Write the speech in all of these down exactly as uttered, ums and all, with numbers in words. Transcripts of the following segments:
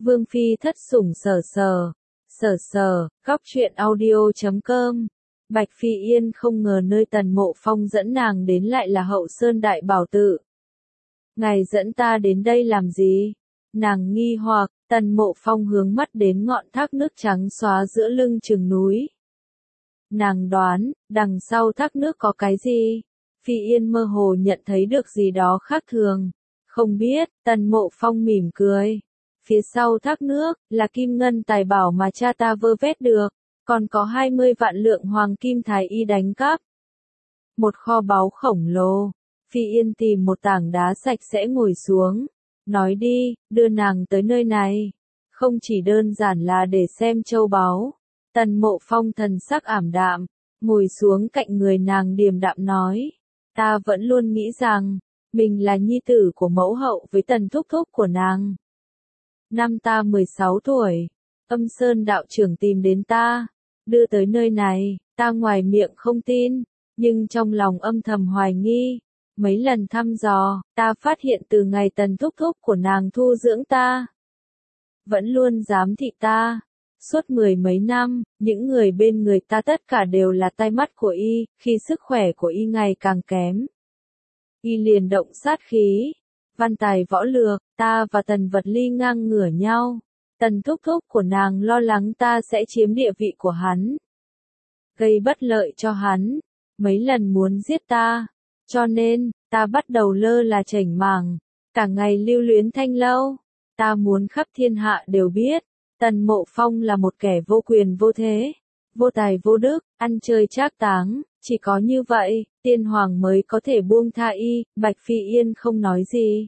Vương phi thất sủng sở sờ, sở sờ, góc truyện audio chấm com. Bạch Phi Yên không ngờ nơi Tần Mộ Phong dẫn nàng đến lại là Hậu Sơn Đại Bảo Tự. Ngài dẫn ta đến đây làm gì? Nàng nghi hoặc. Tần Mộ Phong hướng mắt đến ngọn thác nước trắng xóa giữa lưng chừng núi. Nàng đoán, đằng sau thác nước có cái gì? Phi Yên mơ hồ nhận thấy được gì đó khác thường. Không biết. Tần Mộ Phong mỉm cười. Phía sau thác nước, là kim ngân tài bảo mà cha ta vơ vét được, còn có hai mươi vạn lượng hoàng kim thái y đánh cắp. Một kho báu khổng lồ. Phi Yên tìm một tảng đá sạch sẽ ngồi xuống. Nói đi, đưa nàng tới nơi này. Không chỉ đơn giản là để xem châu báu. Tần Mộ Phong thần sắc ảm đạm, ngồi xuống cạnh người nàng điềm đạm nói. Ta vẫn luôn nghĩ rằng, mình là nhi tử của mẫu hậu với Tần thúc thúc của nàng. Năm ta mười sáu tuổi, Âm Sơn đạo trưởng tìm đến ta, đưa tới nơi này, ta ngoài miệng không tin, nhưng trong lòng âm thầm hoài nghi. Mấy lần thăm dò, ta phát hiện từ ngày Tần thúc thúc của nàng thu dưỡng ta, vẫn luôn giám thị ta. Suốt mười mấy năm, những người bên người ta tất cả đều là tai mắt của y, khi sức khỏe của y ngày càng kém. Y liền động sát khí. Văn tài võ lược, ta và Tần Vật Ly ngang ngửa nhau. Tần thúc thúc của nàng lo lắng ta sẽ chiếm địa vị của hắn, gây bất lợi cho hắn, mấy lần muốn giết ta. Cho nên, ta bắt đầu lơ là chểnh mảng, cả ngày lưu luyến thanh lâu. Ta muốn khắp thiên hạ đều biết, Tần Mộ Phong là một kẻ vô quyền vô thế, vô tài vô đức, ăn chơi trác táng. Chỉ có như vậy, tiên hoàng mới có thể buông tha y. Bạch Phi Yên không nói gì,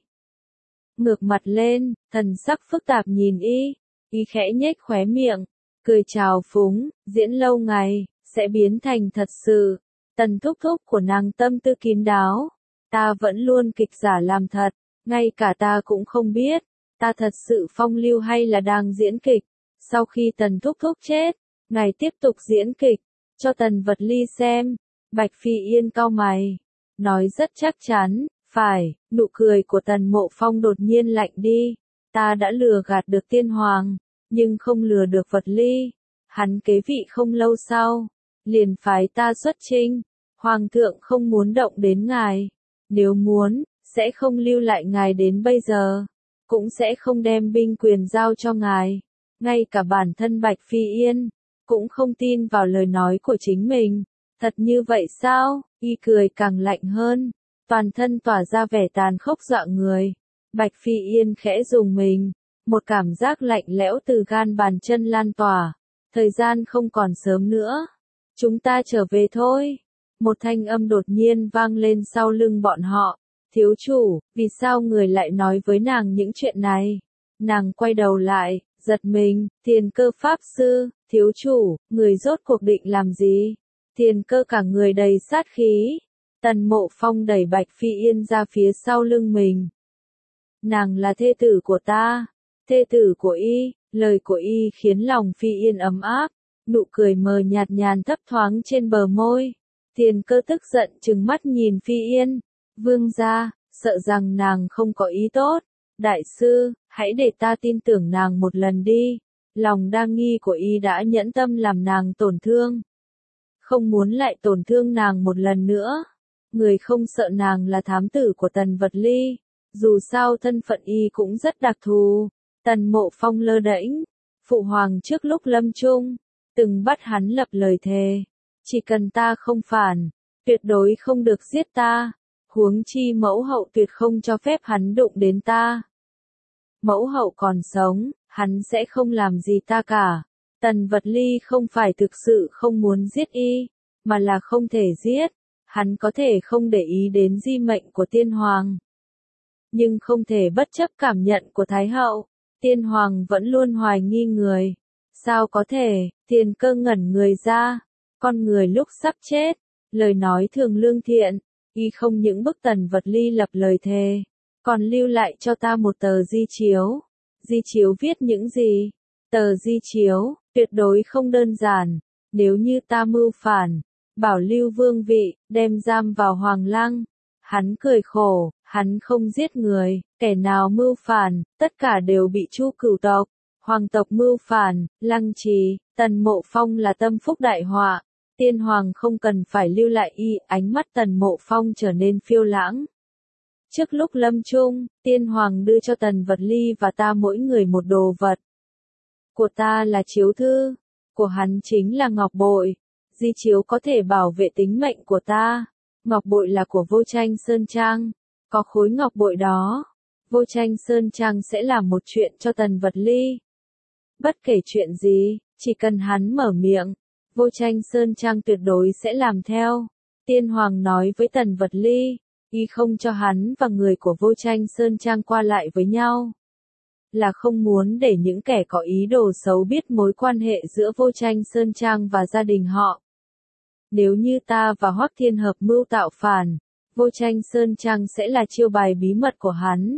ngược mặt lên, thần sắc phức tạp nhìn y. Y khẽ nhếch khóe miệng, cười trào phúng, diễn lâu ngày, sẽ biến thành thật sự. Tần thúc thúc của nàng tâm tư kín đáo, ta vẫn luôn kịch giả làm thật, ngay cả ta cũng không biết, ta thật sự phong lưu hay là đang diễn kịch. Sau khi Tần thúc thúc chết, ngài tiếp tục diễn kịch, cho Tần Vật Ly xem. Bạch Phi Yên cau mày, nói rất chắc chắn. Phải. Nụ cười của Tần Mộ Phong đột nhiên lạnh đi. Ta đã lừa gạt được tiên hoàng, nhưng không lừa được Vật Ly. Hắn kế vị không lâu sau, liền phái ta xuất chinh. Hoàng thượng không muốn động đến ngài, nếu muốn, sẽ không lưu lại ngài đến bây giờ, cũng sẽ không đem binh quyền giao cho ngài. Ngay cả bản thân Bạch Phi Yên cũng không tin vào lời nói của chính mình. Thật như vậy sao? Y cười càng lạnh hơn, toàn thân tỏa ra vẻ tàn khốc dọa người. Bạch Phi Yên khẽ rùng mình, một cảm giác lạnh lẽo từ gan bàn chân lan tỏa. Thời gian không còn sớm nữa, chúng ta trở về thôi. Một thanh âm đột nhiên vang lên sau lưng bọn họ. Thiếu chủ, vì sao người lại nói với nàng những chuyện này? Nàng quay đầu lại, giật mình. Tiền Cơ pháp sư, thiếu chủ, người rốt cuộc định làm gì? Tiền Cơ cả người đầy sát khí. Tần Mộ Phong đẩy Bạch Phi Yên ra phía sau lưng mình. Nàng là thê tử của ta, thê tử của y. Lời của y khiến lòng Phi Yên ấm áp, nụ cười mờ nhạt nhàn thấp thoáng trên bờ môi. Tiền Cơ tức giận trừng mắt nhìn Phi Yên. Vương gia, sợ rằng nàng không có ý tốt. Đại sư, hãy để ta tin tưởng nàng một lần đi. Lòng đa nghi của y đã nhẫn tâm làm nàng tổn thương, không muốn lại tổn thương nàng một lần nữa. Người không sợ nàng là thám tử của Tần Vật Ly. Dù sao thân phận y cũng rất đặc thù. Tần Mộ Phong lơ đễnh. Phụ hoàng trước lúc lâm chung, từng bắt hắn lập lời thề. Chỉ cần ta không phản, tuyệt đối không được giết ta. Huống chi mẫu hậu tuyệt không cho phép hắn đụng đến ta. Mẫu hậu còn sống, hắn sẽ không làm gì ta cả. Tần Vật Ly không phải thực sự không muốn giết y, mà là không thể giết. Hắn có thể không để ý đến di mệnh của tiên hoàng, nhưng không thể bất chấp cảm nhận của Thái hậu. Tiên hoàng vẫn luôn hoài nghi người. Sao có thể? Tiền Cơ ngẩn người ra. Con người lúc sắp chết, lời nói thường lương thiện. Y không những bức Tần Vật Ly lập lời thề, còn lưu lại cho ta một tờ di chiếu. Di chiếu viết những gì? Tờ di chiếu, tuyệt đối không đơn giản. Nếu như ta mưu phản, bảo lưu vương vị, đem giam vào Hoàng Lăng. Hắn cười khổ, hắn không giết người, kẻ nào mưu phản, tất cả đều bị Chu Cửu tộc. Hoàng tộc mưu phản, Lăng Trì, Tần Mộ Phong là tâm phúc đại họa. Tiên hoàng không cần phải lưu lại y, ánh mắt Tần Mộ Phong trở nên phiêu lãng. Trước lúc lâm chung, tiên hoàng đưa cho Tần Vật Ly và ta mỗi người một đồ vật. Của ta là chiếu thư, của hắn chính là ngọc bội. Di chiếu có thể bảo vệ tính mệnh của ta. Ngọc bội là của Vô Tranh Sơn Trang. Có khối ngọc bội đó, Vô Tranh Sơn Trang sẽ làm một chuyện cho Tần Vật Ly. Bất kể chuyện gì, chỉ cần hắn mở miệng, Vô Tranh Sơn Trang tuyệt đối sẽ làm theo. Tiên hoàng nói với Tần Vật Ly, y không cho hắn và người của Vô Tranh Sơn Trang qua lại với nhau. Là không muốn để những kẻ có ý đồ xấu biết mối quan hệ giữa Vô Tranh Sơn Trang và gia đình họ. Nếu như ta và Hoắc Thiên hợp mưu tạo phản, Vô Tranh Sơn Trang sẽ là chiêu bài bí mật của hắn.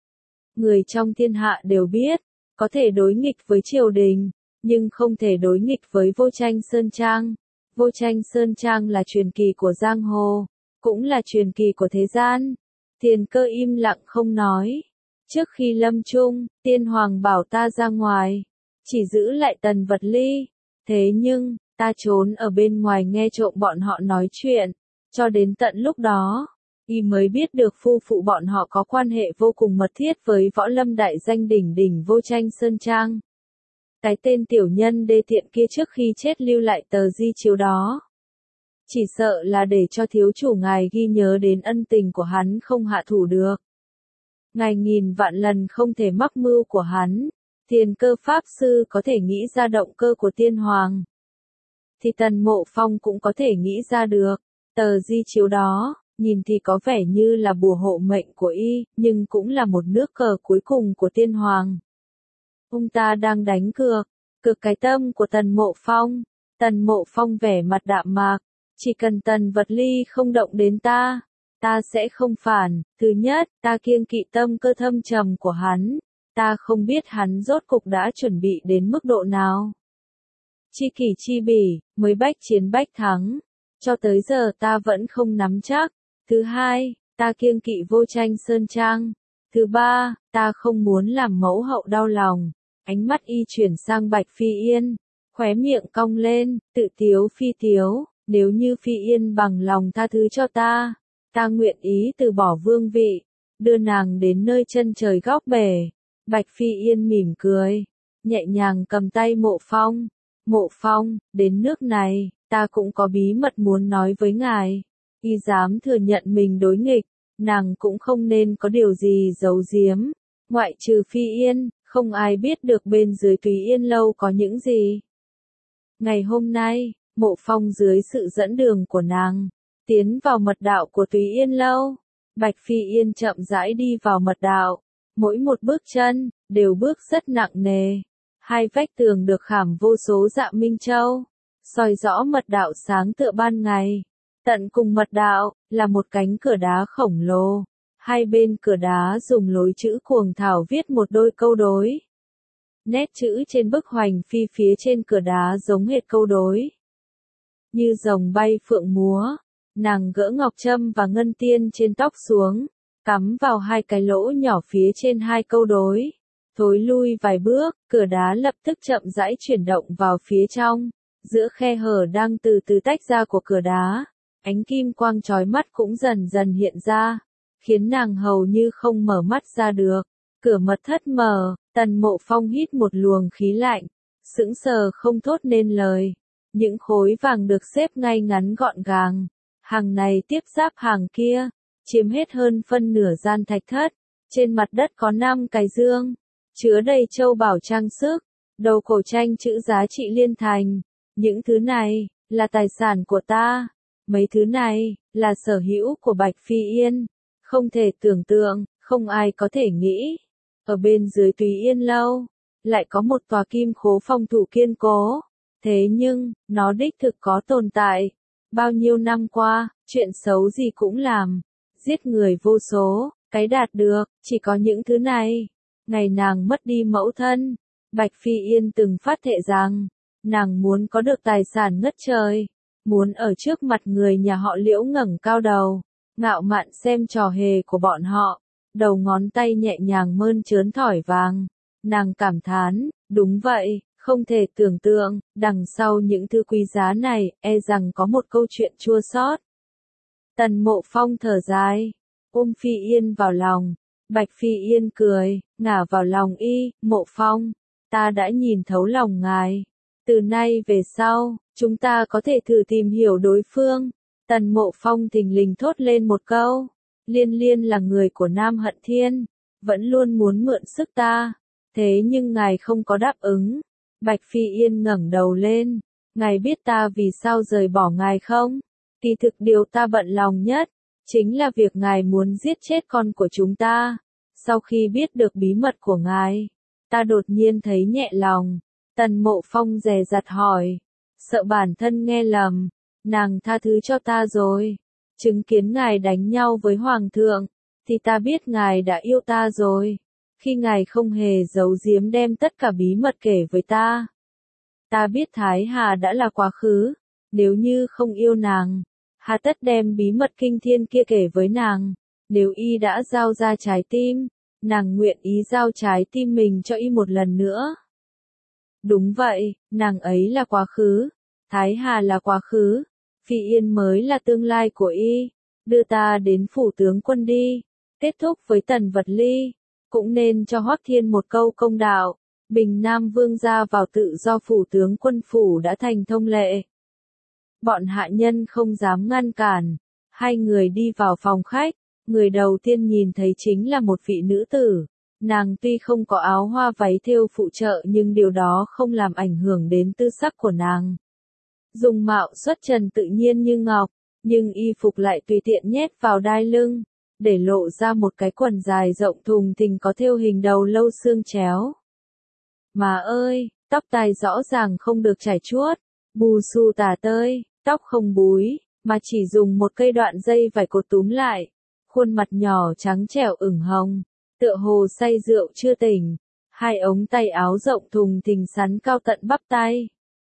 Người trong thiên hạ đều biết, có thể đối nghịch với triều đình, nhưng không thể đối nghịch với Vô Tranh Sơn Trang. Vô Tranh Sơn Trang là truyền kỳ của giang hồ, cũng là truyền kỳ của thế gian. Tiền Cơ im lặng không nói. Trước khi lâm chung, tiên hoàng bảo ta ra ngoài, chỉ giữ lại Tần Vật Ly. Thế nhưng, ta trốn ở bên ngoài nghe trộm bọn họ nói chuyện. Cho đến tận lúc đó, y mới biết được phu phụ bọn họ có quan hệ vô cùng mật thiết với võ lâm đại danh đỉnh đỉnh Vô Tranh Sơn Trang. Cái tên tiểu nhân đê tiện kia trước khi chết lưu lại tờ di chiếu đó. Chỉ sợ là để cho thiếu chủ ngài ghi nhớ đến ân tình của hắn không hạ thủ được. Ngài nghìn vạn lần không thể mắc mưu của hắn. Tiền Cơ pháp sư có thể nghĩ ra động cơ của tiên hoàng. Thì Tần Mộ Phong cũng có thể nghĩ ra được. Tờ di chiếu đó, nhìn thì có vẻ như là bùa hộ mệnh của y, nhưng cũng là một nước cờ cuối cùng của tiên hoàng. Ông ta đang đánh cược, cược cái tâm của Tần Mộ Phong. Tần Mộ Phong vẻ mặt đạm mạc, chỉ cần Tần Vật Ly không động đến ta, ta sẽ không phản. Thứ nhất, ta kiêng kỵ tâm cơ thâm trầm của hắn, ta không biết hắn rốt cục đã chuẩn bị đến mức độ nào. Chi kỷ chi bỉ, mới bách chiến bách thắng, cho tới giờ ta vẫn không nắm chắc. Thứ hai, ta kiêng kỵ Vô Tranh Sơn Trang. Thứ ba, ta không muốn làm mẫu hậu đau lòng. Ánh mắt y chuyển sang Bạch Phi Yên, khóe miệng cong lên, tự tiếu phi tiếu, nếu như Phi Yên bằng lòng tha thứ cho ta, ta nguyện ý từ bỏ vương vị, đưa nàng đến nơi chân trời góc bể. Bạch Phi Yên mỉm cười, nhẹ nhàng cầm tay Mộ Phong. Mộ Phong, đến nước này, ta cũng có bí mật muốn nói với ngài. Y dám thừa nhận mình đối nghịch, nàng cũng không nên có điều gì giấu giếm. Ngoại trừ Phi Yên, không ai biết được bên dưới Tùy Yên Lâu có những gì. Ngày hôm nay, Mộ Phong dưới sự dẫn đường của nàng, tiến vào mật đạo của Tùy Yên Lâu. Bạch Phi Yên chậm rãi đi vào mật đạo, mỗi một bước chân, đều bước rất nặng nề. Hai vách tường được khảm vô số dạ minh châu, soi rõ mật đạo sáng tựa ban ngày. Tận cùng mật đạo, là một cánh cửa đá khổng lồ. Hai bên cửa đá dùng lối chữ cuồng thảo viết một đôi câu đối. Nét chữ trên bức hoành phi phía trên cửa đá giống hệt câu đối. Như rồng bay phượng múa, nàng gỡ ngọc trâm và ngân tiên trên tóc xuống, cắm vào hai cái lỗ nhỏ phía trên hai câu đối. Thối lui vài bước, cửa đá lập tức chậm rãi chuyển động vào phía trong. Giữa khe hở đang từ từ tách ra của cửa đá, ánh kim quang chói mắt cũng dần dần hiện ra, khiến nàng hầu như không mở mắt ra được. Cửa mật thất mở, Tần Mộ Phong hít một luồng khí lạnh, sững sờ không thốt nên lời. Những khối vàng được xếp ngay ngắn gọn gàng, hàng này tiếp giáp hàng kia, chiếm hết hơn phân nửa gian thạch thất. Trên mặt đất có năm cái dương, chứa đầy châu bảo trang sức, đầu cổ tranh chữ giá trị liên thành. Những thứ này, là tài sản của ta. Mấy thứ này, là sở hữu của Bạch Phi Yên. Không thể tưởng tượng, không ai có thể nghĩ. Ở bên dưới Tùy Yên Lâu, lại có một tòa kim khố phòng thủ kiên cố. Thế nhưng, nó đích thực có tồn tại. Bao nhiêu năm qua, chuyện xấu gì cũng làm. Giết người vô số, cái đạt được, chỉ có những thứ này. Ngày nàng mất đi mẫu thân, Bạch Phi Yên từng phát thệ rằng, nàng muốn có được tài sản ngất trời, muốn ở trước mặt người nhà họ Liễu ngẩng cao đầu, ngạo mạn xem trò hề của bọn họ, đầu ngón tay nhẹ nhàng mơn trớn thỏi vàng, Nàng cảm thán, đúng vậy, không thể tưởng tượng, đằng sau những thứ quý giá này, e rằng có một câu chuyện chua xót. Tần Mộ Phong thở dài, ôm Phi Yên vào lòng, Bạch Phi Yên cười, ngả vào lòng y, Mộ Phong, ta đã nhìn thấu lòng ngài. Từ nay về sau, chúng ta có thể thử tìm hiểu đối phương. Tần Mộ Phong thình lình thốt lên một câu, Liên Liên là người của Nam Hận Thiên, vẫn luôn muốn mượn sức ta, thế nhưng ngài không có đáp ứng. Bạch Phi Yên ngẩng đầu lên, ngài biết ta vì sao rời bỏ ngài không? Kỳ thực điều ta bận lòng nhất, chính là việc ngài muốn giết chết con của chúng ta. Sau khi biết được bí mật của ngài, ta đột nhiên thấy nhẹ lòng. Tần Mộ Phong dè dặt hỏi, sợ bản thân nghe lầm, nàng tha thứ cho ta rồi. Chứng kiến ngài đánh nhau với Hoàng thượng, thì ta biết ngài đã yêu ta rồi. Khi ngài không hề giấu giếm đem tất cả bí mật kể với ta. Ta biết Thái Hà đã là quá khứ, nếu như không yêu nàng, hà tất đem bí mật kinh thiên kia kể với nàng. Nếu y đã giao ra trái tim, nàng nguyện ý giao trái tim mình cho y một lần nữa. Đúng vậy, nàng ấy là quá khứ, Thái Hà là quá khứ, Phi Yên mới là tương lai của y. Đưa ta đến phủ tướng quân đi, kết thúc với Tần Vật Ly, cũng nên cho Hoắc Thiên một câu công đạo. Bình Nam Vương ra vào tự do phủ tướng quân phủ đã thành thông lệ. Bọn hạ nhân không dám ngăn cản, hai người đi vào phòng khách, người đầu tiên nhìn thấy chính là một vị nữ tử. Nàng tuy không có áo hoa váy thêu phụ trợ nhưng điều đó không làm ảnh hưởng đến tư sắc của nàng. Dung mạo xuất trần tự nhiên như ngọc, nhưng y phục lại tùy tiện nhét vào đai lưng, để lộ ra một cái quần dài rộng thùng thình có thêu hình đầu lâu xương chéo. Mà ơi, tóc tai rõ ràng không được chải chuốt, bù xù tả tơi, tóc không búi, mà chỉ dùng một cây đoạn dây vải cột túm lại, khuôn mặt nhỏ trắng trẻo ửng hồng, tựa hồ say rượu chưa tỉnh, hai ống tay áo rộng thùng thình sắn cao tận bắp tay.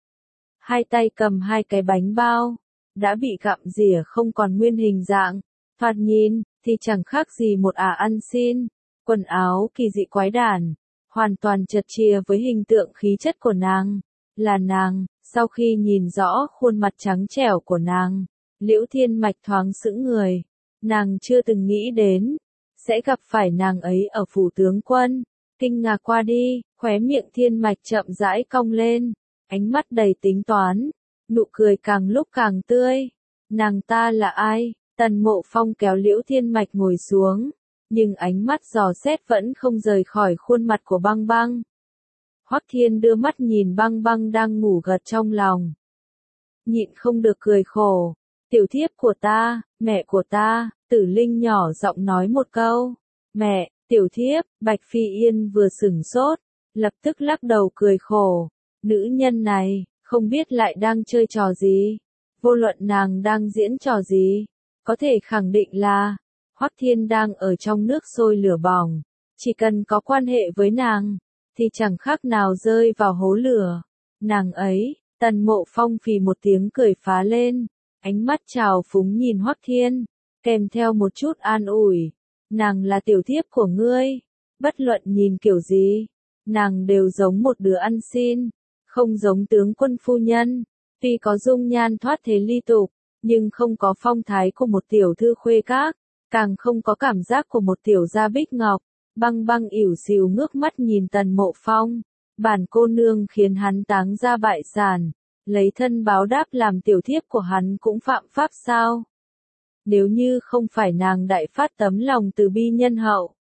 Hai tay cầm hai cái bánh bao, đã bị gặm rỉa không còn nguyên hình dạng, thoạt nhìn thì chẳng khác gì một ả ăn xin. Quần áo kỳ dị quái đản, hoàn toàn chật chìa với hình tượng khí chất của nàng. Là nàng, sau khi nhìn rõ khuôn mặt trắng trẻo của nàng, Liễu Thiên Mạch thoáng sững người. Nàng chưa từng nghĩ đến sẽ gặp phải nàng ấy ở phủ tướng quân. Kinh ngạc qua đi, khóe miệng Thiên Mạch chậm rãi cong lên, ánh mắt đầy tính toán, nụ cười càng lúc càng tươi. Nàng ta là ai? Tần Mộ Phong kéo Liễu Thiên Mạch ngồi xuống, nhưng ánh mắt dò xét vẫn không rời khỏi khuôn mặt của Băng Băng. Hoắc Thiên đưa mắt nhìn Băng Băng đang ngủ gật trong lòng, nhịn không được cười khổ. Tiểu thiếp của ta, mẹ của ta, Tử Linh nhỏ giọng nói một câu. Mẹ, tiểu thiếp, Bạch Phi Yên vừa sửng sốt, lập tức lắc đầu cười khổ. Nữ nhân này, không biết lại đang chơi trò gì. Vô luận nàng đang diễn trò gì, có thể khẳng định là Hoắc Thiên đang ở trong nước sôi lửa bỏng. Chỉ cần có quan hệ với nàng, thì chẳng khác nào rơi vào hố lửa. Nàng ấy, Tần Mộ Phong phì một tiếng cười phá lên, ánh mắt trào phúng nhìn Hoắc Thiên, kèm theo một chút an ủi. Nàng là tiểu thiếp của ngươi, bất luận nhìn kiểu gì, nàng đều giống một đứa ăn xin, không giống tướng quân phu nhân. Tuy có dung nhan thoát thế ly tục, nhưng không có phong thái của một tiểu thư khuê các, càng không có cảm giác của một tiểu gia bích ngọc. Băng Băng ỉu xìu ngước mắt nhìn Tần Mộ Phong, bản cô nương khiến hắn táng ra bại sản, lấy thân báo đáp làm tiểu thiếp của hắn cũng phạm pháp sao? Nếu như không phải nàng đại phát tấm lòng từ bi nhân hậu,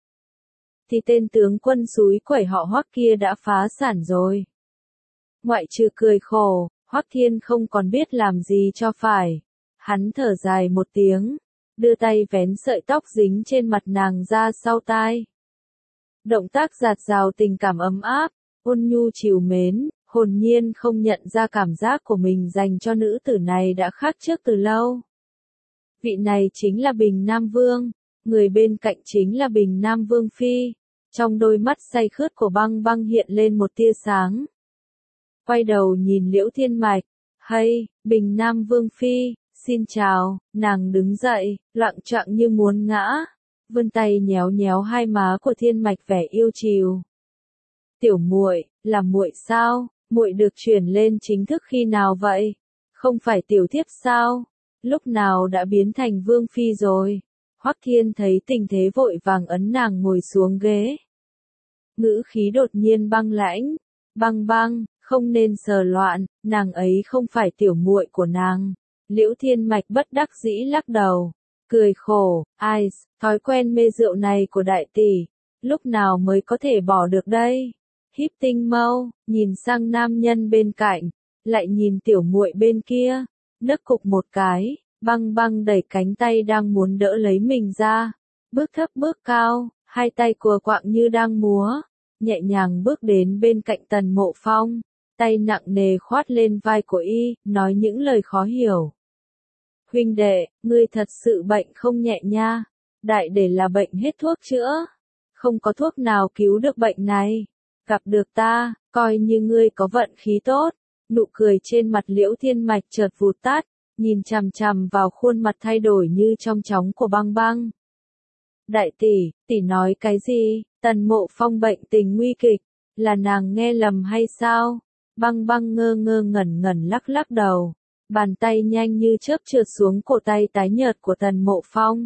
thì tên tướng quân súi quẩy họ Hoắc kia đã phá sản rồi. Ngoại trừ cười khổ, Hoắc Thiên không còn biết làm gì cho phải. Hắn thở dài một tiếng, đưa tay vén sợi tóc dính trên mặt nàng ra sau tai. Động tác dạt dào tình cảm ấm áp, ôn nhu trìu mến, hồn nhiên không nhận ra cảm giác của mình dành cho nữ tử này đã khác trước từ lâu. Vị này chính là Bình Nam Vương, người bên cạnh chính là Bình Nam Vương Phi. Trong đôi mắt say khướt của Băng Băng hiện lên một tia sáng. Quay đầu nhìn Liễu Thiên Mạch, hay, Bình Nam Vương Phi, xin chào. Nàng đứng dậy, loạng choạng như muốn ngã, vươn tay nhéo nhéo hai má của Thiên Mạch vẻ yêu chiều. Tiểu muội, là muội sao? Muội được chuyển lên chính thức khi nào vậy? Không phải tiểu thiếp sao? Lúc nào đã biến thành vương phi rồi? Hoắc Thiên thấy tình thế vội vàng ấn nàng ngồi xuống ghế. Ngữ khí đột nhiên băng lãnh. Băng băng, không nên sờ loạn, nàng ấy không phải tiểu muội của nàng. Liễu Thiên Mạch bất đắc dĩ lắc đầu. Cười khổ, ai, thói quen mê rượu này của đại tỷ, lúc nào mới có thể bỏ được đây? Híp tinh mâu, nhìn sang nam nhân bên cạnh, lại nhìn tiểu muội bên kia, nấc cục một cái, băng băng đẩy cánh tay đang muốn đỡ lấy mình ra, bước thấp bước cao, hai tay cùa quạng như đang múa, nhẹ nhàng bước đến bên cạnh Tần Mộ Phong, tay nặng nề khoát lên vai của y, nói những lời khó hiểu. Huynh đệ, ngươi thật sự bệnh không nhẹ nha, đại để là bệnh hết thuốc chữa, không có thuốc nào cứu được bệnh này. Gặp được ta, coi như ngươi có vận khí tốt. Nụ cười trên mặt Liễu Thiên Mạch chợt vụt tắt, nhìn chằm chằm vào khuôn mặt thay đổi như trong chóng của băng băng. Đại tỷ, tỷ nói cái gì? Tần Mộ Phong bệnh tình nguy kịch, là nàng nghe lầm hay sao? Băng băng ngơ ngơ ngẩn ngẩn lắc lắc đầu, bàn tay nhanh như chớp trượt xuống cổ tay tái nhợt của Tần Mộ Phong.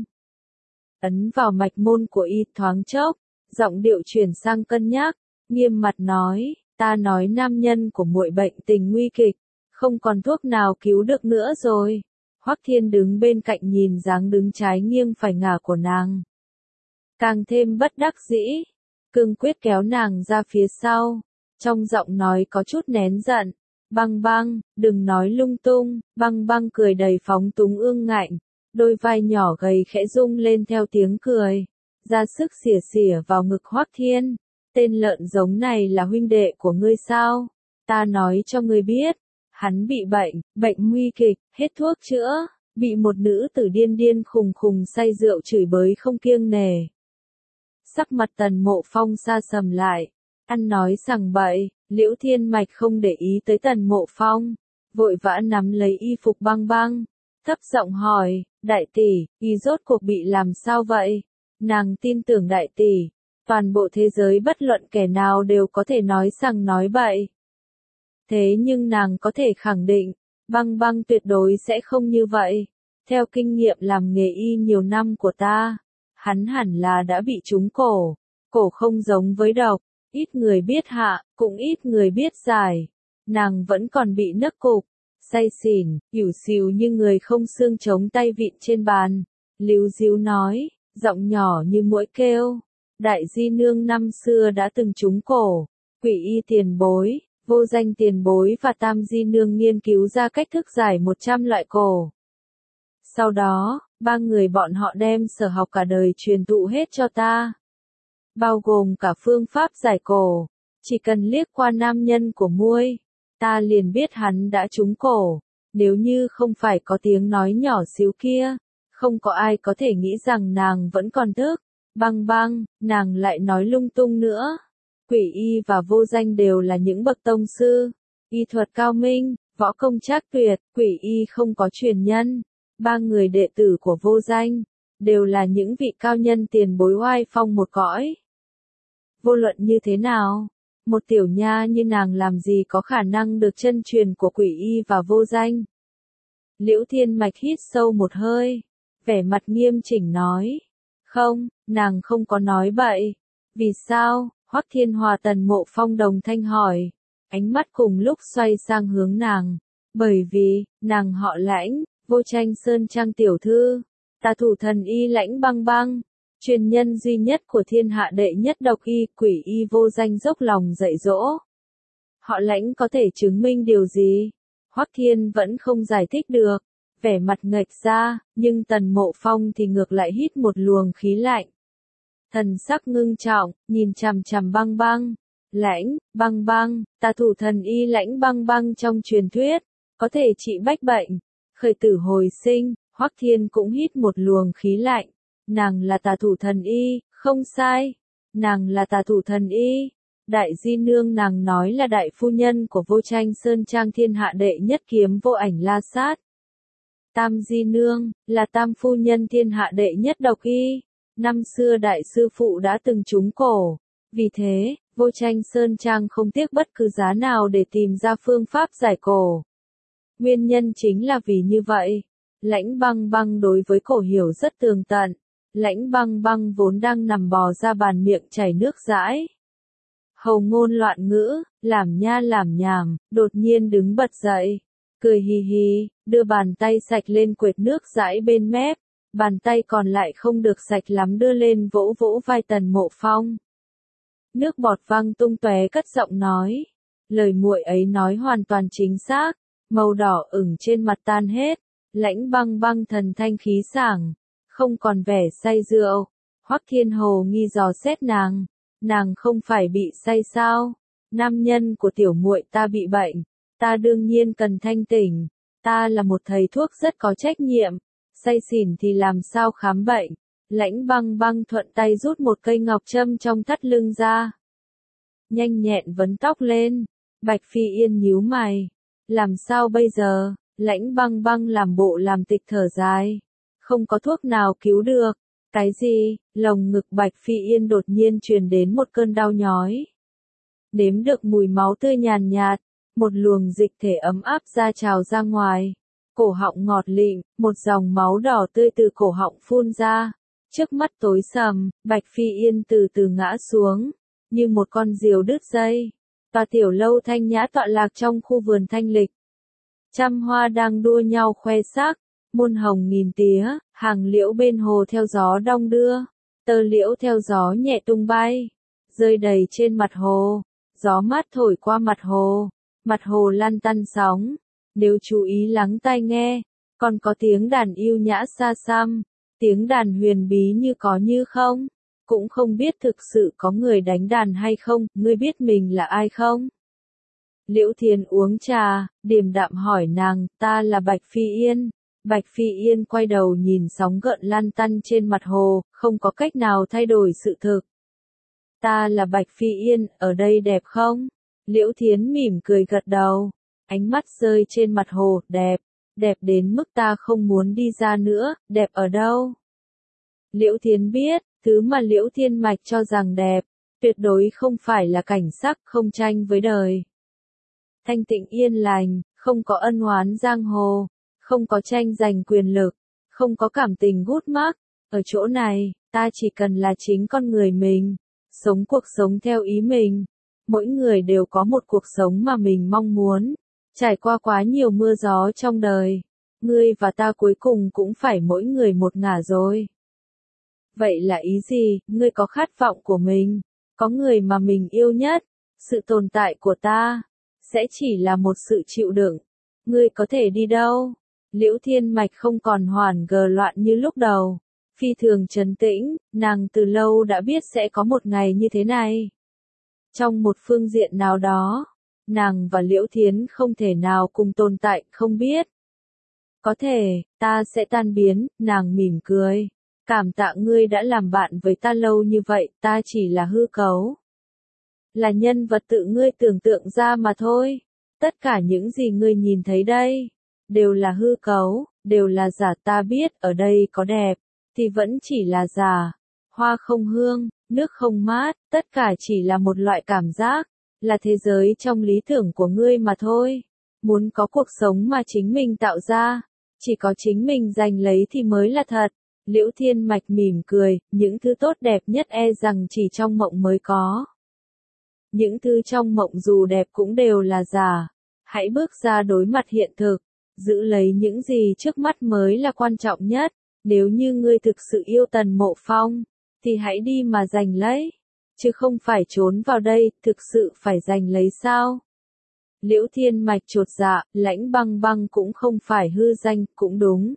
Ấn vào mạch môn của y thoáng chốc, giọng điệu chuyển sang cân nhắc. Nghiêm mặt nói, ta nói nam nhân của muội bệnh tình nguy kịch, không còn thuốc nào cứu được nữa rồi. Hoắc Thiên đứng bên cạnh nhìn dáng đứng trái nghiêng phải ngả của nàng. Càng thêm bất đắc dĩ, cương quyết kéo nàng ra phía sau, trong giọng nói có chút nén giận. Băng băng, đừng nói lung tung, băng băng cười đầy phóng túng ương ngạnh, đôi vai nhỏ gầy khẽ rung lên theo tiếng cười, ra sức xỉa xỉa vào ngực Hoắc Thiên. Tên lợn giống này là huynh đệ của ngươi sao? Ta nói cho ngươi biết, hắn bị bệnh, bệnh nguy kịch, hết thuốc chữa, bị một nữ tử điên điên khùng khùng say rượu chửi bới không kiêng nề. Sắc mặt Tần Mộ Phong sa sầm lại, ăn nói sằng bậy, Liễu Thiên Mạch không để ý tới Tần Mộ Phong, vội vã nắm lấy y phục băng băng, thấp giọng hỏi, đại tỷ, y rốt cuộc bị làm sao vậy? Nàng tin tưởng đại tỷ. Toàn bộ thế giới bất luận kẻ nào đều có thể nói sằng nói bậy. Thế nhưng nàng có thể khẳng định, băng băng tuyệt đối sẽ không như vậy. Theo kinh nghiệm làm nghề y nhiều năm của ta, hắn hẳn là đã bị trúng cổ. Cổ không giống với độc, ít người biết hạ, cũng ít người biết giải. Nàng vẫn còn bị nấc cục, say xỉn, ỉu xìu như người không xương chống tay vịn trên bàn. Líu díu nói, giọng nhỏ như muỗi kêu. Đại di nương năm xưa đã từng trúng cổ, Quỷ Y tiền bối, Vô Danh tiền bối và Tam di nương nghiên cứu ra cách thức giải một trăm loại cổ. Sau đó, ba người bọn họ đem sở học cả đời truyền thụ hết cho ta. Bao gồm cả phương pháp giải cổ, chỉ cần liếc qua nam nhân của muôi, ta liền biết hắn đã trúng cổ. Nếu như không phải có tiếng nói nhỏ xíu kia, không có ai có thể nghĩ rằng nàng vẫn còn thức. Băng băng, nàng lại nói lung tung nữa. Quỷ Y và Vô Danh đều là những bậc tông sư, y thuật cao minh, võ công trác tuyệt. Quỷ Y không có truyền nhân, ba người đệ tử của Vô Danh đều là những vị cao nhân tiền bối oai phong một cõi. Vô luận như thế nào, một tiểu nha như nàng làm gì có khả năng được chân truyền của Quỷ Y và Vô Danh. Liễu Thiên Mạch hít sâu một hơi, vẻ mặt nghiêm chỉnh nói. Không, nàng không có nói bậy. Vì sao? Hoắc Thiên Hòa Tần Mộ Phong đồng thanh hỏi. Ánh mắt cùng lúc xoay sang hướng nàng. Bởi vì, nàng họ Lãnh, Vô Tranh Sơn Trang tiểu thư. Tà thủ thần y Lãnh băng băng. Truyền nhân duy nhất của thiên hạ đệ nhất độc y, Quỷ Y Vô Danh dốc lòng dạy dỗ. Họ Lãnh có thể chứng minh điều gì? Hoắc Thiên vẫn không giải thích được. Vẻ mặt nghệch ra, nhưng Tần Mộ Phong thì ngược lại hít một luồng khí lạnh. Thần sắc ngưng trọng, nhìn chằm chằm băng băng. Lãnh, băng băng, tà thủ thần y Lãnh băng băng trong truyền thuyết, có thể trị bách bệnh, khởi tử hồi sinh. Hoắc Thiên cũng hít một luồng khí lạnh. Nàng là tà thủ thần y, không sai. Nàng là tà thủ thần y. Đại di nương nàng nói là đại phu nhân của Vô Tranh Sơn Trang thiên hạ đệ nhất kiếm Vô Ảnh La Sát. Tam di nương, là tam phu nhân thiên hạ đệ nhất độc y. Năm xưa đại sư phụ đã từng trúng cổ. Vì thế, Vô Tranh Sơn Trang không tiếc bất cứ giá nào để tìm ra phương pháp giải cổ. Nguyên nhân chính là vì như vậy. Lãnh Băng Băng đối với cổ hiểu rất tường tận. Lãnh Băng Băng vốn đang nằm bò ra bàn miệng chảy nước dãi. Hầu ngôn loạn ngữ, làm nha làm nhảm, đột nhiên đứng bật dậy. Cười hì hì, đưa bàn tay sạch lên quệt nước dãi bên mép. Bàn tay còn lại không được sạch lắm đưa lên vỗ vỗ vai Tần Mộ Phong. Nước bọt văng tung tóe, cất giọng nói. Lời muội ấy nói hoàn toàn chính xác. Màu đỏ ửng trên mặt tan hết. Lãnh Băng Băng thần thanh khí sảng. Không còn vẻ say rượu. Hoắc Thiên Hồ nghi dò xét nàng. Nàng không phải bị say sao? Nam nhân của tiểu muội ta bị bệnh. Ta đương nhiên cần thanh tỉnh. Ta là một thầy thuốc rất có trách nhiệm. Say xỉn thì làm sao khám bệnh? Lãnh Băng Băng thuận tay rút một cây ngọc châm trong thắt lưng ra. Nhanh nhẹn vấn tóc lên. Bạch Phi Yên nhíu mày. Làm sao bây giờ? Lãnh Băng Băng làm bộ làm tịch thở dài. Không có thuốc nào cứu được. Cái gì? Lồng ngực Bạch Phi Yên đột nhiên truyền đến một cơn đau nhói. Nếm được mùi máu tươi nhàn nhạt. Một luồng dịch thể ấm áp ra trào ra ngoài. Cổ họng ngọt lịm, một dòng máu đỏ tươi từ cổ họng phun ra. Trước mắt tối sầm, Bạch Phi Yên từ từ ngã xuống, như một con diều đứt dây. Tòa tiểu lâu thanh nhã tọa lạc trong khu vườn thanh lịch. Trăm hoa đang đua nhau khoe sắc, muôn hồng nghìn tía, hàng liễu bên hồ theo gió đong đưa. Tơ liễu theo gió nhẹ tung bay, rơi đầy trên mặt hồ. Gió mát thổi qua mặt hồ, mặt hồ lăn tăn sóng. Nếu chú ý lắng tai nghe, còn có tiếng đàn yêu nhã xa xăm, tiếng đàn huyền bí như có như không, cũng không biết thực sự có người đánh đàn hay không, ngươi biết mình là ai không? Liễu Thiến uống trà, điềm đạm hỏi nàng, ta là Bạch Phi Yên. Bạch Phi Yên quay đầu nhìn sóng gợn lăn tăn trên mặt hồ, không có cách nào thay đổi sự thực. Ta là Bạch Phi Yên, ở đây đẹp không? Liễu Thiến mỉm cười gật đầu. Ánh mắt rơi trên mặt hồ, đẹp, đẹp đến mức ta không muốn đi ra nữa, đẹp ở đâu? Liễu Thiến biết, thứ mà Liễu Thiên Mạch cho rằng đẹp, tuyệt đối không phải là cảnh sắc không tranh với đời. Thanh tịnh yên lành, không có ân oán giang hồ, không có tranh giành quyền lực, không có cảm tình gút mắc. Ở chỗ này, ta chỉ cần là chính con người mình, sống cuộc sống theo ý mình. Mỗi người đều có một cuộc sống mà mình mong muốn. Trải qua quá nhiều mưa gió trong đời, ngươi và ta cuối cùng cũng phải mỗi người một ngả rồi. Vậy là ý gì? Ngươi có khát vọng của mình, có người mà mình yêu nhất. Sự tồn tại của ta sẽ chỉ là một sự chịu đựng. Ngươi có thể đi đâu? Liễu Thiên Mạch không còn hoàn gờ loạn như lúc đầu. Phi thường trấn tĩnh, nàng từ lâu đã biết sẽ có một ngày như thế này. Trong một phương diện nào đó, nàng và Liễu Thiến không thể nào cùng tồn tại, không biết. Có thể, ta sẽ tan biến, nàng mỉm cười. Cảm tạ ngươi đã làm bạn với ta lâu như vậy, ta chỉ là hư cấu. Là nhân vật tự ngươi tưởng tượng ra mà thôi. Tất cả những gì ngươi nhìn thấy đây, đều là hư cấu, đều là giả. Ta biết ở đây có đẹp, thì vẫn chỉ là giả. Hoa không hương, nước không mát, tất cả chỉ là một loại cảm giác, là thế giới trong lý tưởng của ngươi mà thôi. Muốn có cuộc sống mà chính mình tạo ra, chỉ có chính mình giành lấy thì mới là thật. Liễu Thiên Mạch mỉm cười, những thứ tốt đẹp nhất e rằng chỉ trong mộng mới có. Những thứ trong mộng dù đẹp cũng đều là giả. Hãy bước ra đối mặt hiện thực, giữ lấy những gì trước mắt mới là quan trọng nhất. Nếu như ngươi thực sự yêu Tần Mộ Phong, thì hãy đi mà giành lấy, chứ không phải trốn vào đây, thực sự phải giành lấy sao? Liễu Thiên Mạch chột dạ, Lãnh Băng Băng cũng không phải hư danh, cũng đúng.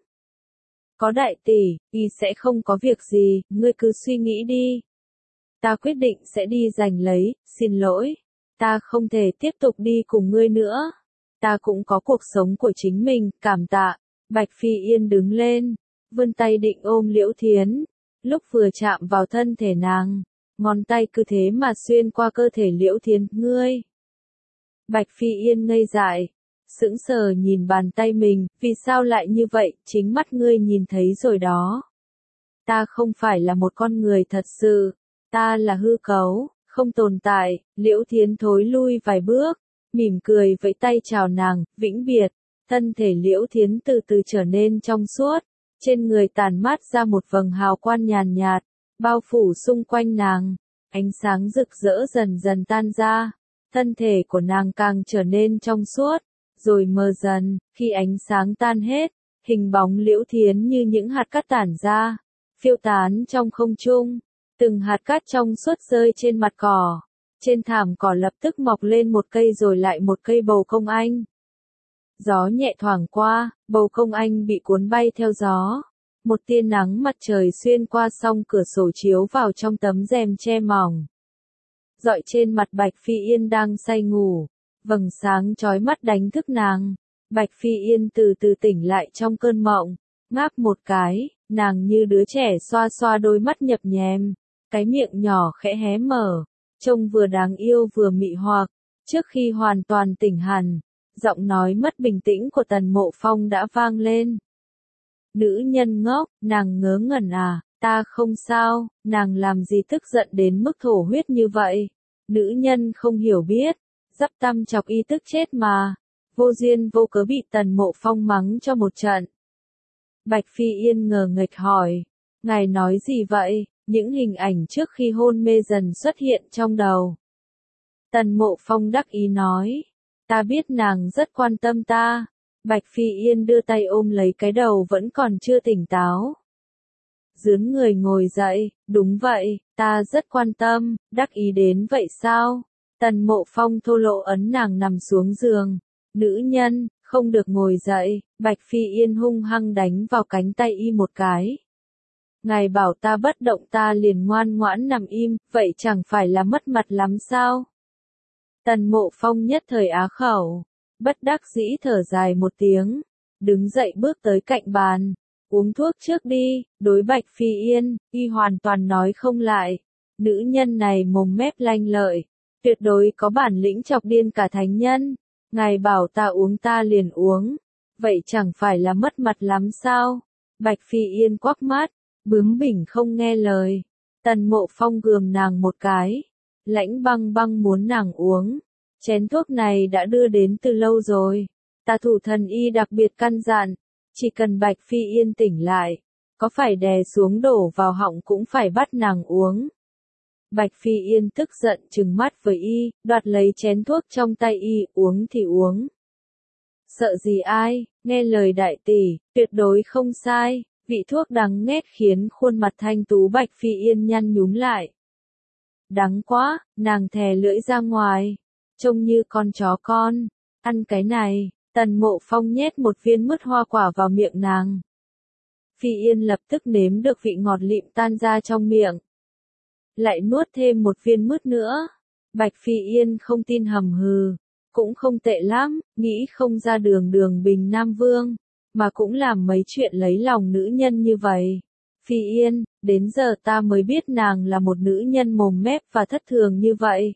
Có đại tỷ, y sẽ không có việc gì, ngươi cứ suy nghĩ đi. Ta quyết định sẽ đi giành lấy, xin lỗi. Ta không thể tiếp tục đi cùng ngươi nữa. Ta cũng có cuộc sống của chính mình, cảm tạ. Bạch Phi Yên đứng lên, vươn tay định ôm Liễu Thiến. Lúc vừa chạm vào thân thể nàng, ngón tay cứ thế mà xuyên qua cơ thể Liễu Thiến, ngươi. Bạch Phi Yên ngây dại, sững sờ nhìn bàn tay mình, vì sao lại như vậy, chính mắt ngươi nhìn thấy rồi đó. Ta không phải là một con người thật sự, ta là hư cấu, không tồn tại, Liễu Thiến thối lui vài bước, mỉm cười vẫy tay chào nàng, vĩnh biệt. Thân thể Liễu Thiến từ từ trở nên trong suốt, trên người tản mát ra một vầng hào quang nhàn nhạt, bao phủ xung quanh nàng, ánh sáng rực rỡ dần dần tan ra, thân thể của nàng càng trở nên trong suốt, rồi mờ dần, khi ánh sáng tan hết, hình bóng Liễu Thiến như những hạt cát tản ra, phiêu tán trong không trung, từng hạt cát trong suốt rơi trên mặt cỏ, trên thảm cỏ lập tức mọc lên một cây rồi lại một cây bầu công anh. Gió nhẹ thoảng qua, bầu công anh bị cuốn bay theo gió. Một tia nắng mặt trời xuyên qua song cửa sổ chiếu vào trong tấm rèm che mỏng. Dọi trên mặt Bạch Phi Yên đang say ngủ, vầng sáng chói mắt đánh thức nàng. Bạch Phi Yên từ từ tỉnh lại trong cơn mộng, ngáp một cái, nàng như đứa trẻ xoa xoa đôi mắt nhập nhèm, cái miệng nhỏ khẽ hé mở, trông vừa đáng yêu vừa mị hoặc. Trước khi hoàn toàn tỉnh hẳn, giọng nói mất bình tĩnh của Tần Mộ Phong đã vang lên. Nữ nhân ngốc, nàng ngớ ngẩn à, ta không sao, nàng làm gì tức giận đến mức thổ huyết như vậy. Nữ nhân không hiểu biết, dắp tâm chọc y tức chết mà, vô duyên vô cớ bị Tần Mộ Phong mắng cho một trận. Bạch Phi Yên ngờ nghệch hỏi, ngài nói gì vậy, những hình ảnh trước khi hôn mê dần xuất hiện trong đầu. Tần Mộ Phong đắc ý nói, ta biết nàng rất quan tâm ta. Bạch Phi Yên đưa tay ôm lấy cái đầu vẫn còn chưa tỉnh táo. Dướn người ngồi dậy, đúng vậy, ta rất quan tâm, đắc ý đến vậy sao? Tần Mộ Phong thô lỗ ấn nàng nằm xuống giường. Nữ nhân, không được ngồi dậy, Bạch Phi Yên hung hăng đánh vào cánh tay y một cái. Ngài bảo ta bất động ta liền ngoan ngoãn nằm im, vậy chẳng phải là mất mặt lắm sao? Tần Mộ Phong nhất thời á khẩu, bất đắc dĩ thở dài một tiếng, đứng dậy bước tới cạnh bàn, uống thuốc trước đi, đối Bạch Phi Yên, y hoàn toàn nói không lại, nữ nhân này mồm mép lanh lợi, tuyệt đối có bản lĩnh chọc điên cả thánh nhân, ngài bảo ta uống ta liền uống, vậy chẳng phải là mất mặt lắm sao? Bạch Phi Yên quắc mắt, bướng bỉnh không nghe lời, Tần Mộ Phong gườm nàng một cái. Lãnh Băng Băng muốn nàng uống. Chén thuốc này đã đưa đến từ lâu rồi. Tà thủ thần y đặc biệt căn dặn, chỉ cần Bạch Phi Yên tỉnh lại, có phải đè xuống đổ vào họng cũng phải bắt nàng uống. Bạch Phi Yên tức giận trừng mắt với y, đoạt lấy chén thuốc trong tay y, uống thì uống. Sợ gì ai, nghe lời đại tỷ, tuyệt đối không sai, vị thuốc đắng nghét khiến khuôn mặt thanh tú Bạch Phi Yên nhăn nhúm lại. Đắng quá, nàng thè lưỡi ra ngoài, trông như con chó con, ăn cái này, Tần Mộ Phong nhét một viên mứt hoa quả vào miệng nàng. Phi Yên lập tức nếm được vị ngọt lịm tan ra trong miệng. Lại nuốt thêm một viên mứt nữa, Bạch Phi Yên không tin hầm hừ, cũng không tệ lắm, nghĩ không ra đường đường Bình Nam Vương, mà cũng làm mấy chuyện lấy lòng nữ nhân như vậy. Phi Yên, đến giờ ta mới biết nàng là một nữ nhân mồm mép và thất thường như vậy.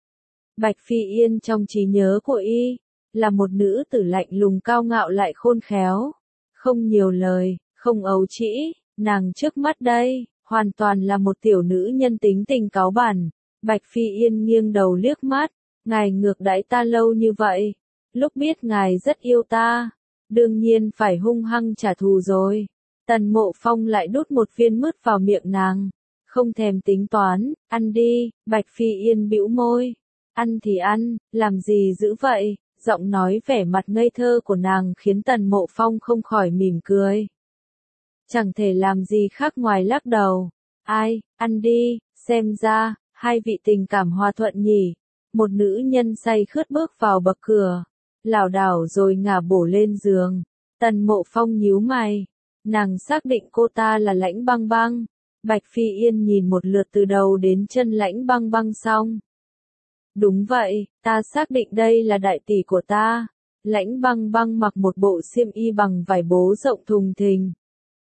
Bạch Phi Yên trong trí nhớ của y, là một nữ tử lạnh lùng cao ngạo lại khôn khéo. Không nhiều lời, không ấu trĩ, nàng trước mắt đây, hoàn toàn là một tiểu nữ nhân tính tình cáu bẳn. Bạch Phi Yên nghiêng đầu liếc mắt, ngài ngược đãi ta lâu như vậy, lúc biết ngài rất yêu ta, đương nhiên phải hung hăng trả thù rồi. Tần Mộ Phong lại đút một viên mứt vào miệng nàng, không thèm tính toán, ăn đi, Bạch Phi Yên bĩu môi, ăn thì ăn, làm gì dữ vậy, giọng nói vẻ mặt ngây thơ của nàng khiến Tần Mộ Phong không khỏi mỉm cười. Chẳng thể làm gì khác ngoài lắc đầu, ai, ăn đi, xem ra, hai vị tình cảm hòa thuận nhỉ, một nữ nhân say khướt bước vào bậc cửa, lảo đảo rồi ngả bổ lên giường, Tần Mộ Phong nhíu mày. Nàng xác định cô ta là Lãnh Băng Băng. Bạch Phi Yên nhìn một lượt từ đầu đến chân Lãnh Băng Băng xong. Đúng vậy, ta xác định đây là đại tỷ của ta. Lãnh Băng Băng mặc một bộ xiêm y bằng vải bố rộng thùng thình.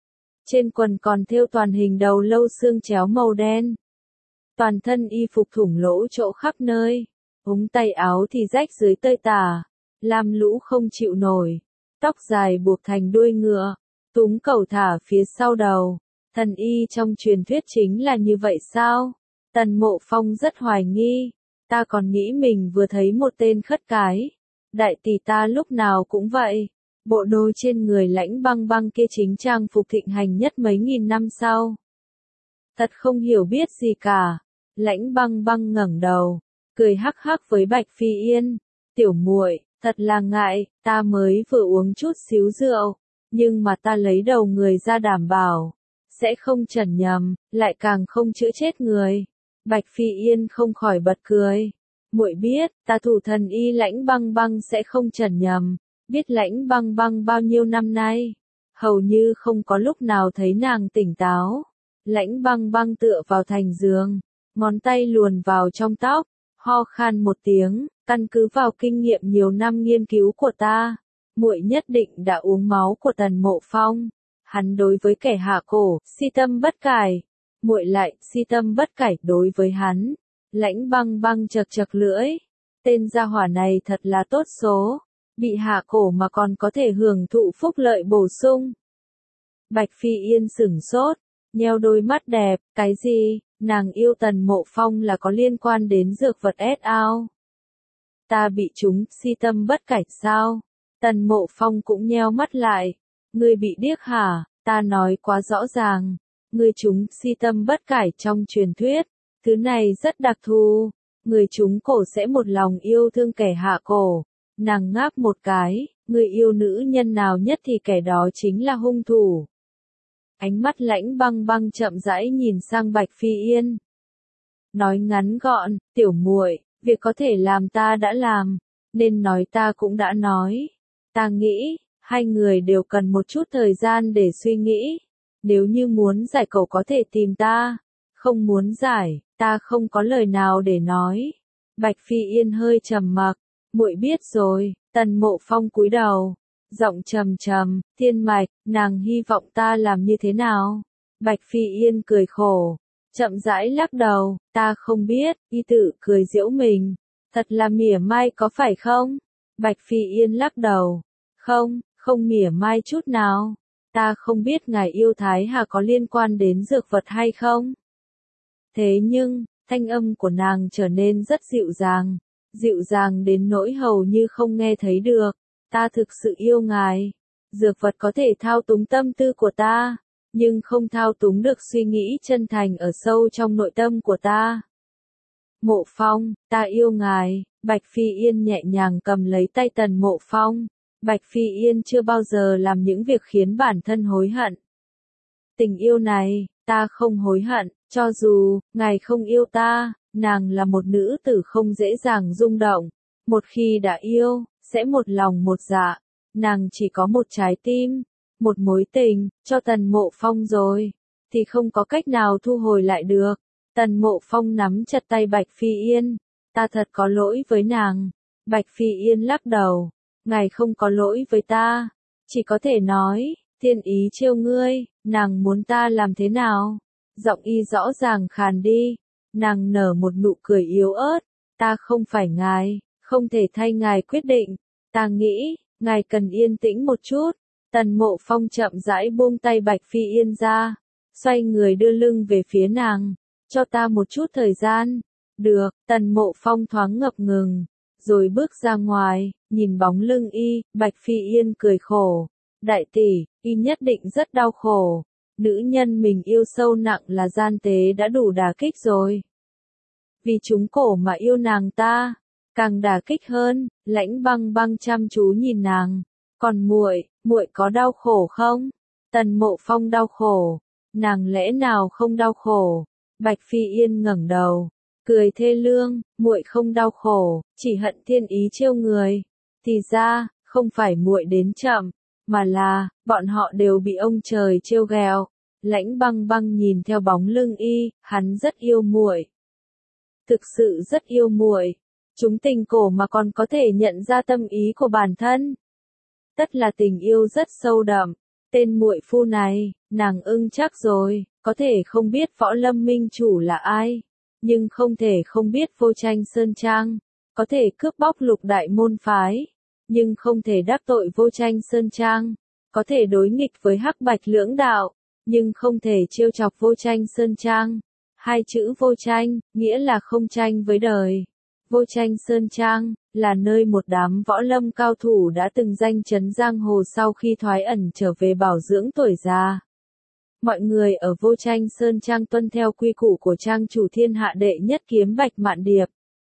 Trên quần còn thêu toàn hình đầu lâu xương chéo màu đen. Toàn thân y phục thủng lỗ chỗ khắp nơi. Ống tay áo thì rách dưới tơi tả. Lam lũ không chịu nổi. Tóc dài buộc thành đuôi ngựa. Túm cẩu thả phía sau đầu, thần y trong truyền thuyết chính là như vậy sao? Tần Mộ Phong rất hoài nghi, ta còn nghĩ mình vừa thấy một tên khất cái. Đại tỷ ta lúc nào cũng vậy. Bộ đồ trên người Lãnh Băng Băng kia chính trang phục thịnh hành nhất mấy nghìn năm sau. Thật không hiểu biết gì cả. Lãnh Băng Băng ngẩng đầu, cười hắc hắc với Bạch Phi Yên. Tiểu muội, thật là ngại, ta mới vừa uống chút xíu rượu, nhưng mà ta lấy đầu người ra đảm bảo, sẽ không chẩn nhầm, lại càng không chữa chết người. Bạch Phi Yên không khỏi bật cười. Muội biết, ta thủ thần y Lãnh Băng Băng sẽ không chẩn nhầm. Biết Lãnh Băng Băng bao nhiêu năm nay, hầu như không có lúc nào thấy nàng tỉnh táo. Lãnh Băng Băng tựa vào thành giường, ngón tay luồn vào trong tóc, ho khan một tiếng, căn cứ vào kinh nghiệm nhiều năm nghiên cứu của ta, muội nhất định đã uống máu của Tần Mộ Phong. Hắn đối với kẻ hạ cổ, si tâm bất cải, muội lại si tâm bất cải đối với hắn. Lãnh Băng Băng chật chật lưỡi, tên gia hỏa này thật là tốt số, bị hạ cổ mà còn có thể hưởng thụ phúc lợi bổ sung. Bạch Phi Yên sửng sốt, nheo đôi mắt đẹp, cái gì, nàng yêu Tần Mộ Phong là có liên quan đến dược vật ét ao. Ta bị chúng si tâm bất cải sao? Tần Mộ Phong cũng nheo mắt lại, ngươi bị điếc hả, ta nói quá rõ ràng, ngươi chúng si tâm bất cải trong truyền thuyết, thứ này rất đặc thù, người chúng cổ sẽ một lòng yêu thương kẻ hạ cổ. Nàng ngáp một cái, người yêu nữ nhân nào nhất thì kẻ đó chính là hung thủ. Ánh mắt Lãnh Băng Băng chậm rãi nhìn sang Bạch Phi Yên. Nói ngắn gọn, tiểu muội, việc có thể làm ta đã làm, nên nói ta cũng đã nói. Ta nghĩ, hai người đều cần một chút thời gian để suy nghĩ. Nếu như muốn giải cậu có thể tìm ta, không muốn giải, ta không có lời nào để nói. Bạch Phi Yên hơi trầm mặc. Muội biết rồi. Tần Mộ Phong cúi đầu, giọng trầm trầm, thiên mạch, nàng hy vọng ta làm như thế nào? Bạch Phi Yên cười khổ, chậm rãi lắc đầu, ta không biết, y tự cười giễu mình, thật là mỉa mai có phải không? Bạch Phi Yên lắc đầu, không, không mỉa mai chút nào, ta không biết ngài yêu Thái Hà có liên quan đến dược vật hay không? Thế nhưng, thanh âm của nàng trở nên rất dịu dàng. Dịu dàng đến nỗi hầu như không nghe thấy được. Ta thực sự yêu ngài. Dược vật có thể thao túng tâm tư của ta, nhưng không thao túng được suy nghĩ chân thành ở sâu trong nội tâm của ta. Mộ Phong, ta yêu ngài. Bạch Phi Yên nhẹ nhàng cầm lấy tay Tần Mộ Phong. Bạch Phi Yên chưa bao giờ làm những việc khiến bản thân hối hận. Tình yêu này, ta không hối hận, cho dù, ngài không yêu ta. Nàng là một nữ tử không dễ dàng rung động, một khi đã yêu, sẽ một lòng một dạ, nàng chỉ có một trái tim, một mối tình, cho Tần Mộ Phong rồi, thì không có cách nào thu hồi lại được. Tần Mộ Phong nắm chặt tay Bạch Phi Yên, ta thật có lỗi với nàng. Bạch Phi Yên lắc đầu, ngài không có lỗi với ta, chỉ có thể nói, thiên ý trêu ngươi, nàng muốn ta làm thế nào? Giọng y rõ ràng khàn đi. Nàng nở một nụ cười yếu ớt, ta không phải ngài, không thể thay ngài quyết định, ta nghĩ, ngài cần yên tĩnh một chút. Tần Mộ Phong chậm rãi buông tay Bạch Phi Yên ra, xoay người đưa lưng về phía nàng, cho ta một chút thời gian. Được, Tần Mộ Phong thoáng ngập ngừng, rồi bước ra ngoài, nhìn bóng lưng y, Bạch Phi Yên cười khổ, đại tỷ, y nhất định rất đau khổ. Nữ nhân mình yêu sâu nặng là gian tế đã đủ đả kích rồi. Vì chúng cổ mà yêu nàng ta, càng đả kích hơn. Lãnh Băng Băng chăm chú nhìn nàng, còn muội, muội có đau khổ không? Tần Mộ Phong đau khổ, nàng lẽ nào không đau khổ? Bạch Phi Yên ngẩng đầu, cười thê lương, muội không đau khổ, chỉ hận thiên ý trêu người. Thì ra, không phải muội đến chậm, mà là, bọn họ đều bị ông trời trêu ghẹo. Lãnh Băng Băng nhìn theo bóng lưng y, hắn rất yêu muội. Thực sự rất yêu muội. Chúng tình cổ mà còn có thể nhận ra tâm ý của bản thân. Tất là tình yêu rất sâu đậm. Tên muội phu này, nàng ưng chắc rồi, có thể không biết Võ Lâm Minh Chủ là ai, nhưng không thể không biết Vô Tranh Sơn Trang, có thể cướp bóc lục đại môn phái, nhưng không thể đắc tội Vô Tranh Sơn Trang, có thể đối nghịch với Hắc Bạch lưỡng đạo, nhưng không thể trêu chọc Vô Tranh Sơn Trang. Hai chữ vô tranh, nghĩa là không tranh với đời. Vô tranh Sơn Trang, là nơi một đám võ lâm cao thủ đã từng danh chấn giang hồ sau khi thoái ẩn trở về bảo dưỡng tuổi già. Mọi người ở vô tranh Sơn Trang tuân theo quy củ của trang chủ thiên hạ đệ nhất kiếm Bạch Mạn Điệp.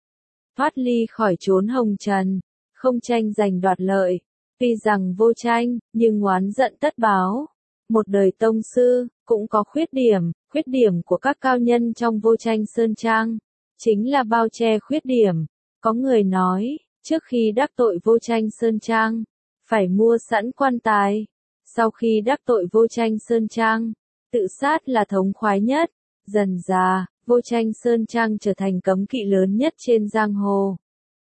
Thoát ly khỏi chốn hồng trần, không tranh giành đoạt lợi. Tuy rằng vô tranh, nhưng oán giận tất báo. Một đời tông sư, cũng có khuyết điểm, khuyết điểm của các cao nhân trong vô tranh Sơn Trang, chính là bao che khuyết điểm. Có người nói, trước khi đắc tội vô tranh Sơn Trang, phải mua sẵn quan tài. Sau khi đắc tội vô tranh Sơn Trang, tự sát là thống khoái nhất. Dần dà, vô tranh Sơn Trang trở thành cấm kỵ lớn nhất trên giang hồ.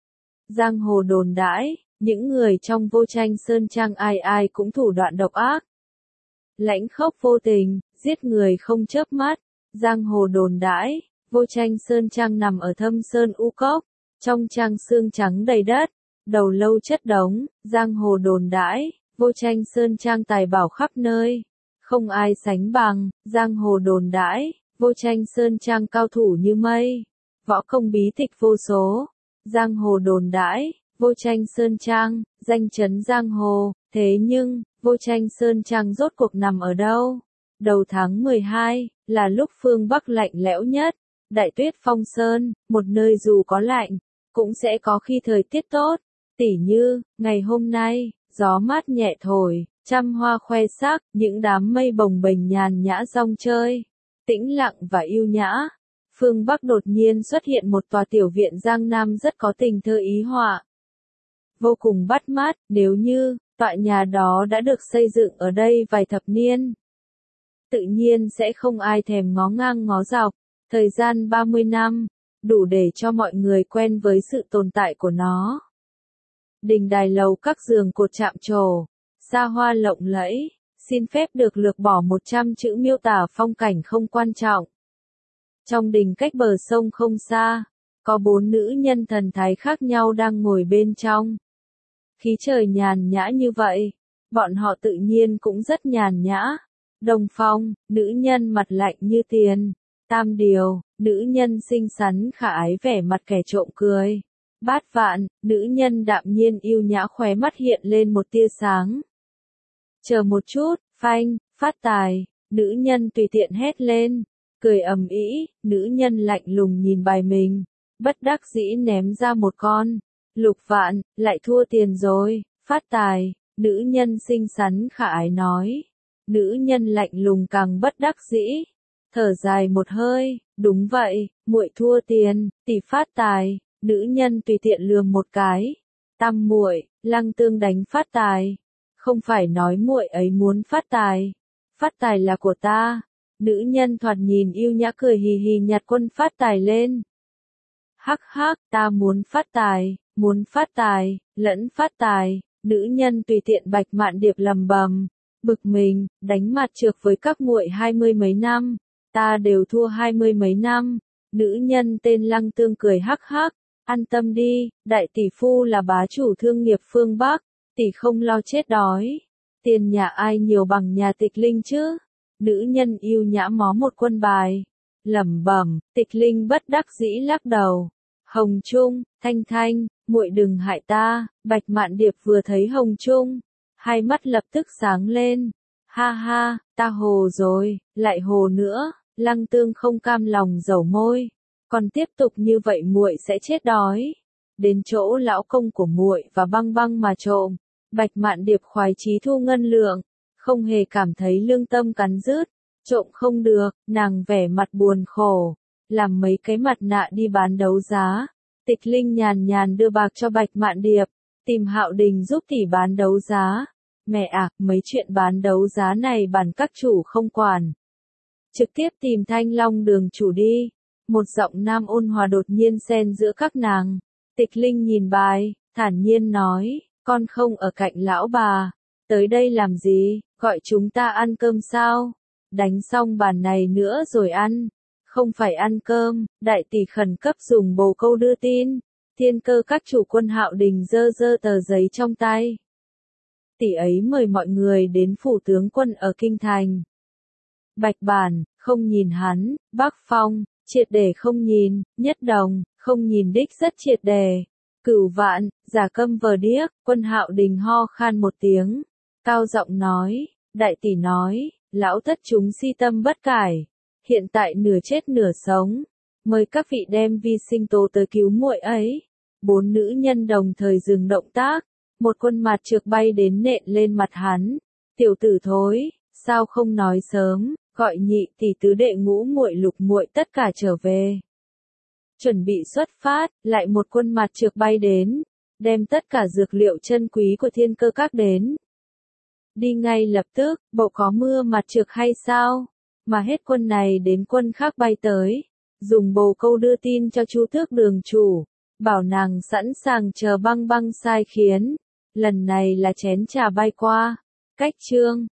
Giang hồ đồn đãi, những người trong vô tranh Sơn Trang ai ai cũng thủ đoạn độc ác. Lãnh khốc vô tình, giết người không chớp mắt. Giang hồ đồn đãi, vô tranh Sơn Trang nằm ở thâm sơn u cốc, trong trang xương trắng đầy đất, đầu lâu chất đống. Giang hồ đồn đãi, vô tranh Sơn Trang tài bảo khắp nơi, không ai sánh bằng. Giang hồ đồn đãi, vô tranh Sơn Trang cao thủ như mây, võ công bí tịch vô số. Giang hồ đồn đãi, vô tranh Sơn Trang, danh chấn giang hồ. Thế nhưng, vô tranh Sơn Trang rốt cuộc nằm ở đâu? Đầu tháng mười hai, là lúc phương Bắc lạnh lẽo nhất. Đại tuyết phong sơn, một nơi dù có lạnh, cũng sẽ có khi thời tiết tốt. Tỉ như, ngày hôm nay, gió mát nhẹ thổi, trăm hoa khoe sắc, những đám mây bồng bềnh nhàn nhã rong chơi, tĩnh lặng và yêu nhã. Phương Bắc đột nhiên xuất hiện một tòa tiểu viện Giang Nam rất có tình thơ ý họa. Vô cùng bắt mắt, nếu như, tòa nhà đó đã được xây dựng ở đây vài thập niên, tự nhiên sẽ không ai thèm ngó ngang ngó dọc. Thời gian ba mươi năm, đủ để cho mọi người quen với sự tồn tại của nó. Đình đài lầu các giường cột chạm trổ, xa hoa lộng lẫy, xin phép được lược bỏ một trăm chữ miêu tả phong cảnh không quan trọng. Trong đình cách bờ sông không xa, có bốn nữ nhân thần thái khác nhau đang ngồi bên trong. Khí trời nhàn nhã như vậy, bọn họ tự nhiên cũng rất nhàn nhã. Đồng Phong, nữ nhân mặt lạnh như tiền. Tam Điều, nữ nhân xinh xắn khả ái vẻ mặt kẻ trộm cười. Bát Vạn, nữ nhân đạm nhiên yêu nhã khóe mắt hiện lên một tia sáng. Chờ một chút, phanh, phát tài, nữ nhân tùy tiện hét lên, cười ầm ĩ, nữ nhân lạnh lùng nhìn bài mình, bất đắc dĩ ném ra một con. Lục Vạn, lại thua tiền rồi, phát tài, nữ nhân xinh xắn khả ái nói. Nữ nhân lạnh lùng càng bất đắc dĩ. Thở dài một hơi, đúng vậy, muội thua tiền, tỷ phát tài. Nữ nhân tùy tiện lườm một cái. Tam muội, Lăng Tương đánh phát tài. Không phải nói muội ấy muốn phát tài. Phát tài là của ta. Nữ nhân thoạt nhìn yêu nhã cười hì hì nhặt quân phát tài lên. Hắc hắc, ta muốn phát tài, muốn phát tài, lẫn phát tài. Nữ nhân tùy tiện Bạch Mạn Điệp lầm bầm. Bực mình, đánh mặt trược với các muội hai mươi mấy năm. Ta đều thua hai mươi mấy năm. Nữ nhân tên Lăng Tương cười hắc hắc. An tâm đi, đại tỷ phu là bá chủ thương nghiệp phương Bắc. Tỷ không lo chết đói. Tiền nhà ai nhiều bằng nhà Tịch Linh chứ? Nữ nhân yêu nhã mó một quân bài. Lẩm bẩm, Tịch Linh bất đắc dĩ lắc đầu. Hồng Trung, Thanh Thanh, muội đừng hại ta. Bạch Mạn Điệp vừa thấy Hồng Trung, hai mắt lập tức sáng lên. Ha ha, ta hồ rồi, lại hồ nữa. Lăng Tương không cam lòng dẩu môi. Còn tiếp tục như vậy muội sẽ chết đói. Đến chỗ lão công của muội và Băng Băng mà trộm. Bạch Mạn Điệp khoái chí thu ngân lượng, không hề cảm thấy lương tâm cắn rứt. Trộm không được, nàng vẻ mặt buồn khổ, làm mấy cái mặt nạ đi bán đấu giá. Tịch Linh nhàn nhàn đưa bạc cho Bạch Mạn Điệp, tìm Hạo Đình giúp tỷ bán đấu giá. Mẹ à, mấy chuyện bán đấu giá này bản các chủ không quản. Trực tiếp tìm Thanh Long đường chủ đi. Một giọng nam ôn hòa đột nhiên xen giữa các nàng. Tịch Linh nhìn bài, thản nhiên nói, con không ở cạnh lão bà. Tới đây làm gì, gọi chúng ta ăn cơm sao? Đánh xong bàn này nữa rồi ăn. Không phải ăn cơm, đại tỷ khẩn cấp dùng bồ câu đưa tin. Thiên Cơ các chủ quân Hạo Đình giơ giơ tờ giấy trong tay. Tỷ ấy mời mọi người đến phủ tướng quân ở Kinh Thành. Bạch Bản, không nhìn hắn, Bắc Phong, Triệt để không nhìn, nhất đồng, không nhìn đích rất triệt đề. Cửu vạn, giả câm vờ điếc, Quân Hạo Đình ho khan một tiếng, cao giọng nói, đại tỷ nói, lão thất chúng si tâm bất cải, hiện tại nửa chết nửa sống, mời các vị đem vi sinh tố tới cứu muội ấy. Bốn nữ nhân đồng thời dừng động tác, một quân mặt trược bay đến nện lên mặt hắn, tiểu tử thối, sao không nói sớm, gọi nhị tỷ tứ đệ ngũ muội lục muội tất cả trở về. Chuẩn bị xuất phát, lại một quân mặt trược bay đến, đem tất cả dược liệu chân quý của thiên cơ các đến. Đi ngay lập tức, bộ có mưa mặt trược hay sao? Mà hết quân này đến quân khác bay tới, dùng bồ câu đưa tin cho Chu Tước đường chủ, bảo nàng sẵn sàng chờ băng băng sai khiến, lần này là chén trà bay qua. Cách chương